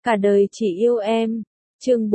Cả đời chỉ yêu em. Chương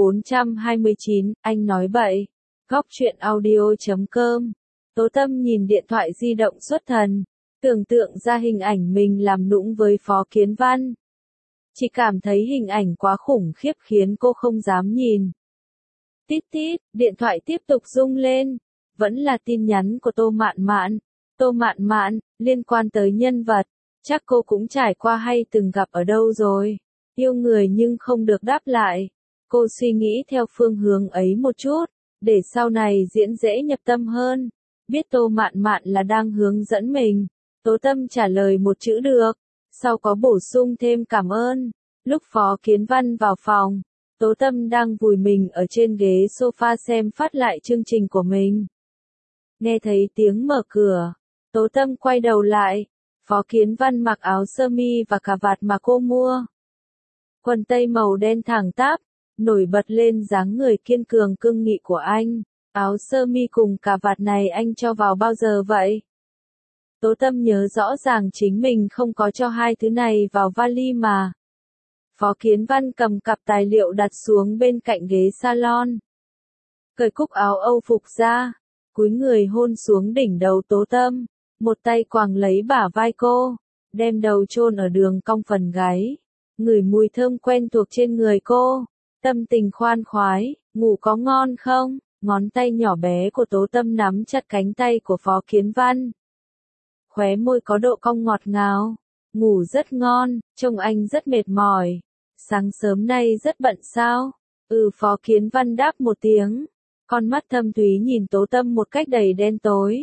429, anh nói bậy. Góc truyện audio.com. Tố Tâm nhìn điện thoại di động xuất thần, tưởng tượng ra hình ảnh mình làm nũng với Phó Kiến Văn. Chỉ cảm thấy hình ảnh quá khủng khiếp khiến cô không dám nhìn. Tít tít, điện thoại tiếp tục rung lên. Vẫn là tin nhắn của Tô Mạn Mạn. Tô Mạn Mạn, liên quan tới nhân vật. Chắc cô cũng trải qua hay từng gặp ở đâu rồi. Yêu người nhưng không được đáp lại. Cô suy nghĩ theo phương hướng ấy một chút, để sau này diễn dễ nhập tâm hơn. Biết Tô Mạn Mạn là đang hướng dẫn mình. Tố Tâm trả lời một chữ được. Sau có bổ sung thêm cảm ơn. Lúc Phó Kiến Văn vào phòng, Tố Tâm đang vùi mình ở trên ghế sofa xem phát lại chương trình của mình. Nghe thấy tiếng mở cửa, Tố Tâm quay đầu lại. Phó Kiến Văn mặc áo sơ mi và cà vạt mà cô mua. Quần tây màu đen thẳng tắp, nổi bật lên dáng người kiên cường cương nghị của anh. Áo sơ mi cùng cà vạt này anh cho vào bao giờ vậy? Tố Tâm nhớ rõ ràng chính mình không có cho hai thứ này vào vali mà. Phó Kiến Văn cầm cặp tài liệu đặt xuống bên cạnh ghế salon. Cởi cúc áo Âu phục ra, cúi người hôn xuống đỉnh đầu Tố Tâm, một tay quàng lấy bả vai cô, đem đầu chôn ở đường cong phần gáy, ngửi mùi thơm quen thuộc trên người cô, tâm tình khoan khoái, ngủ có ngon không? Ngón tay nhỏ bé của Tố Tâm nắm chặt cánh tay của Phó Kiến Văn. Khóe môi có độ cong ngọt ngào, ngủ rất ngon, trông anh rất mệt mỏi. Sáng sớm nay rất bận sao? Phó Kiến Văn đáp một tiếng. Con mắt thâm thúy nhìn Tố Tâm một cách đầy đen tối.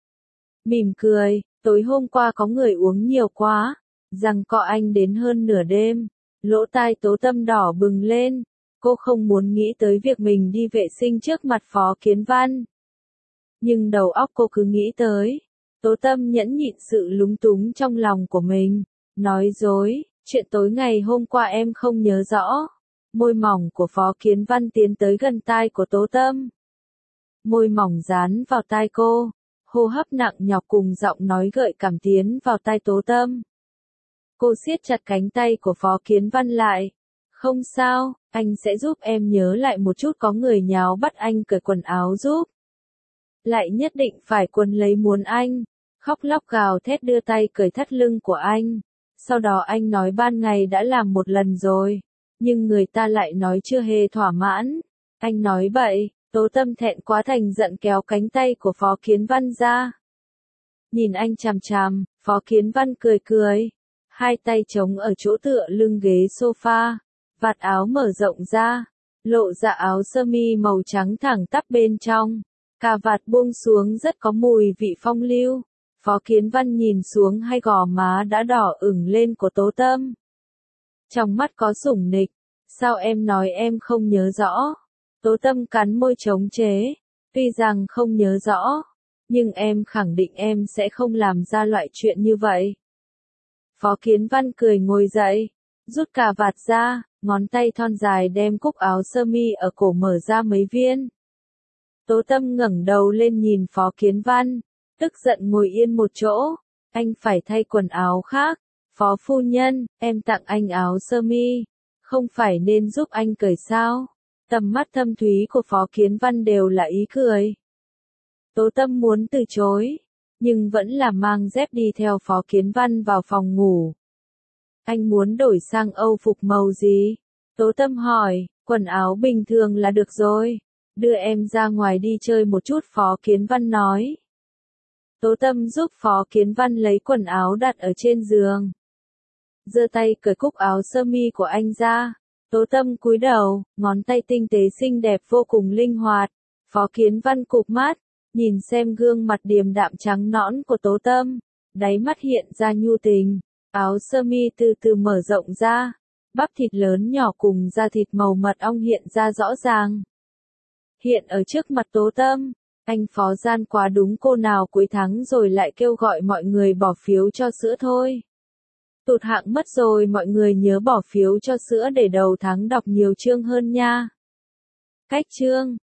Mỉm cười, tối hôm qua có người uống nhiều quá, rằng cọ anh đến hơn nửa đêm. Lỗ tai Tố Tâm đỏ bừng lên, cô không muốn nghĩ tới việc mình đi vệ sinh trước mặt Phó Kiến Văn. Nhưng đầu óc cô cứ nghĩ tới. Tố Tâm nhẫn nhịn sự lúng túng trong lòng của mình, nói dối, chuyện tối ngày hôm qua em không nhớ rõ. Môi mỏng của Phó Kiến Văn tiến tới gần tai của Tố Tâm. Môi mỏng dán vào tai cô, hô hấp nặng nhọc cùng giọng nói gợi cảm tiến vào tai Tố Tâm. Cô siết chặt cánh tay của Phó Kiến Văn lại. Không sao, anh sẽ giúp em nhớ lại một chút, có người nháo bắt anh cởi quần áo giúp. Lại nhất định phải quấn lấy muốn anh, khóc lóc gào thét đưa tay cởi thắt lưng của anh. Sau đó anh nói ban ngày đã làm một lần rồi, nhưng người ta lại nói chưa hề thỏa mãn. Anh nói bậy. Tố Tâm thẹn quá thành giận kéo cánh tay của Phó Kiến Văn ra. Nhìn anh chằm chằm, Phó Kiến Văn cười cười. Hai tay chống ở chỗ tựa lưng ghế sofa, vạt áo mở rộng ra, lộ ra áo sơ mi màu trắng thẳng tắp bên trong. Cà vạt buông xuống rất có mùi vị phong lưu. Phó Kiến Văn nhìn xuống hai gò má đã đỏ ửng lên của Tố Tâm. Trong mắt có sủng nịch. Sao em nói em không nhớ rõ? Tố Tâm cắn môi chống chế. Tuy rằng không nhớ rõ, nhưng em khẳng định em sẽ không làm ra loại chuyện như vậy. Phó Kiến Văn cười ngồi dậy, rút cà vạt ra, ngón tay thon dài đem cúc áo sơ mi ở cổ mở ra mấy viên. Tố Tâm ngẩng đầu lên nhìn Phó Kiến Văn, tức giận ngồi yên một chỗ. Anh phải thay quần áo khác. Phó phu nhân, em tặng anh áo sơ mi, không phải nên giúp anh cởi sao? Tầm mắt thâm thúy của Phó Kiến Văn đều là ý cười. Tố Tâm muốn từ chối, nhưng vẫn là mang dép đi theo Phó Kiến Văn vào phòng ngủ. Anh muốn đổi sang Âu phục màu gì? Tố Tâm hỏi, quần áo bình thường là được rồi. Đưa em ra ngoài đi chơi một chút, Phó Kiến Văn nói. Tố Tâm giúp Phó Kiến Văn lấy quần áo đặt ở trên giường. Giơ tay cởi cúc áo sơ mi của anh ra. Tố Tâm cúi đầu, ngón tay tinh tế xinh đẹp vô cùng linh hoạt. Phó Kiến Văn cụp mắt, nhìn xem gương mặt điềm đạm trắng nõn của Tố Tâm, đáy mắt hiện ra nhu tình. Áo sơ mi từ từ mở rộng ra, bắp thịt lớn nhỏ cùng da thịt màu mật ong hiện ra rõ ràng. Hiện ở trước mặt Tố Tâm, anh Phó gian quá đúng, cô nào cuối tháng rồi lại kêu gọi mọi người bỏ phiếu cho sữa thôi. Tụt hạng mất rồi, mọi người nhớ bỏ phiếu cho sữa để đầu tháng đọc nhiều chương hơn nha. Cách chương